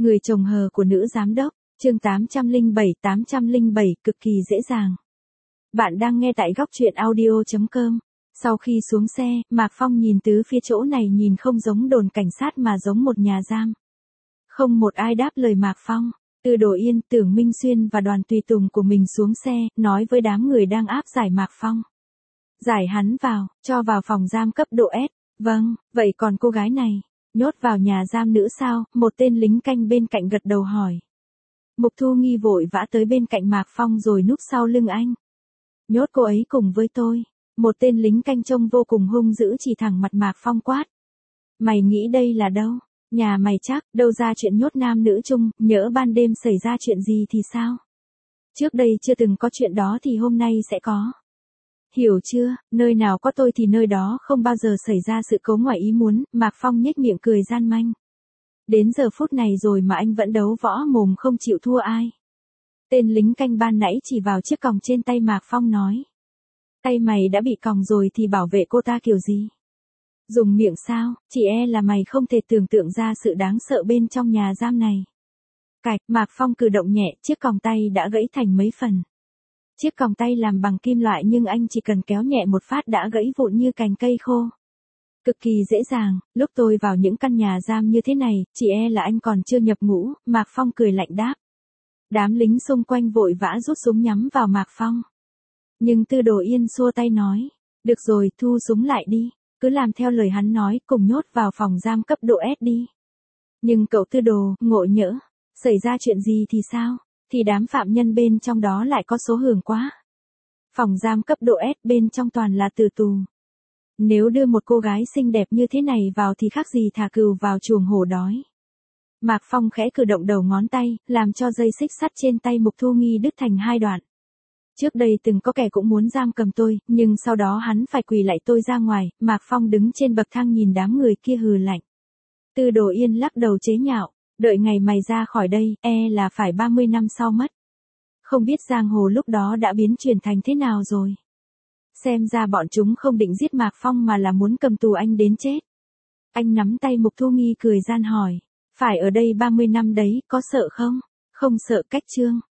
Người chồng hờ của nữ giám đốc, chương 807, cực kỳ dễ dàng. Bạn đang nghe tại góc truyện audio.com. Sau khi xuống xe, Mạc Phong nhìn tứ phía chỗ này nhìn không giống đồn cảnh sát mà giống một nhà giam. Không một ai đáp lời Mạc Phong. Từ Đồ Yên, Tưởng Minh Xuyên và đoàn tùy tùng của mình xuống xe, nói với đám người đang áp giải Mạc Phong. Giải hắn vào, cho vào phòng giam cấp độ S. Vâng, vậy còn cô gái này? Nhốt vào nhà giam nữ sao? Một tên lính canh bên cạnh gật đầu hỏi. Mục Thu Nghi vội vã tới bên cạnh Mạc Phong rồi núp sau lưng anh. Nhốt cô ấy cùng với tôi. Một tên lính canh trông vô cùng hung dữ chỉ thẳng mặt Mạc Phong quát. Mày nghĩ đây là đâu? Nhà mày chắc, đâu ra chuyện nhốt nam nữ chung, nhỡ ban đêm xảy ra chuyện gì thì sao? Trước đây chưa từng có chuyện đó thì hôm nay sẽ có. Hiểu chưa, nơi nào có tôi thì nơi đó không bao giờ xảy ra sự cố ngoài ý muốn, Mạc Phong nhếch miệng cười gian manh. Đến giờ phút này rồi mà anh vẫn đấu võ mồm không chịu thua ai. Tên lính canh ban nãy chỉ vào chiếc còng trên tay Mạc Phong nói. Tay mày đã bị còng rồi thì bảo vệ cô ta kiểu gì? Dùng miệng sao, chỉ e là mày không thể tưởng tượng ra sự đáng sợ bên trong nhà giam này. Cạch, Mạc Phong cử động nhẹ, chiếc còng tay đã gãy thành mấy phần. Chiếc còng tay làm bằng kim loại nhưng anh chỉ cần kéo nhẹ một phát đã gãy vụn như cành cây khô. Cực kỳ dễ dàng, lúc tôi vào những căn nhà giam như thế này, chỉ e là anh còn chưa nhập ngũ, Mạc Phong cười lạnh đáp. Đám lính xung quanh vội vã rút súng nhắm vào Mạc Phong. Nhưng Tư Đồ Yên xua tay nói, được rồi, thu súng lại đi, cứ làm theo lời hắn nói, cùng nhốt vào phòng giam cấp độ S đi. Nhưng cậu Tư Đồ, ngộ nhỡ, xảy ra chuyện gì thì sao? Thì đám phạm nhân bên trong đó lại có số hưởng quá. Phòng giam cấp độ S bên trong toàn là tử tù. Nếu đưa một cô gái xinh đẹp như thế này vào thì khác gì thả cừu vào chuồng hổ đói. Mạc Phong khẽ cử động đầu ngón tay, làm cho dây xích sắt trên tay Mục Thu Nghi đứt thành hai đoạn. Trước đây từng có kẻ cũng muốn giam cầm tôi, nhưng sau đó hắn phải quỳ lại tôi ra ngoài, Mạc Phong đứng trên bậc thang nhìn đám người kia hừ lạnh. Tư Đồ Yên lắc đầu chế nhạo. Đợi ngày mày ra khỏi đây, e là phải 30 năm sau mất. Không biết giang hồ lúc đó đã biến chuyển thành thế nào rồi. Xem ra bọn chúng không định giết Mạc Phong mà là muốn cầm tù anh đến chết. Anh nắm tay Mục Thu Nghi cười gian hỏi. Phải ở đây 30 năm đấy, có sợ không? Không sợ cách chương.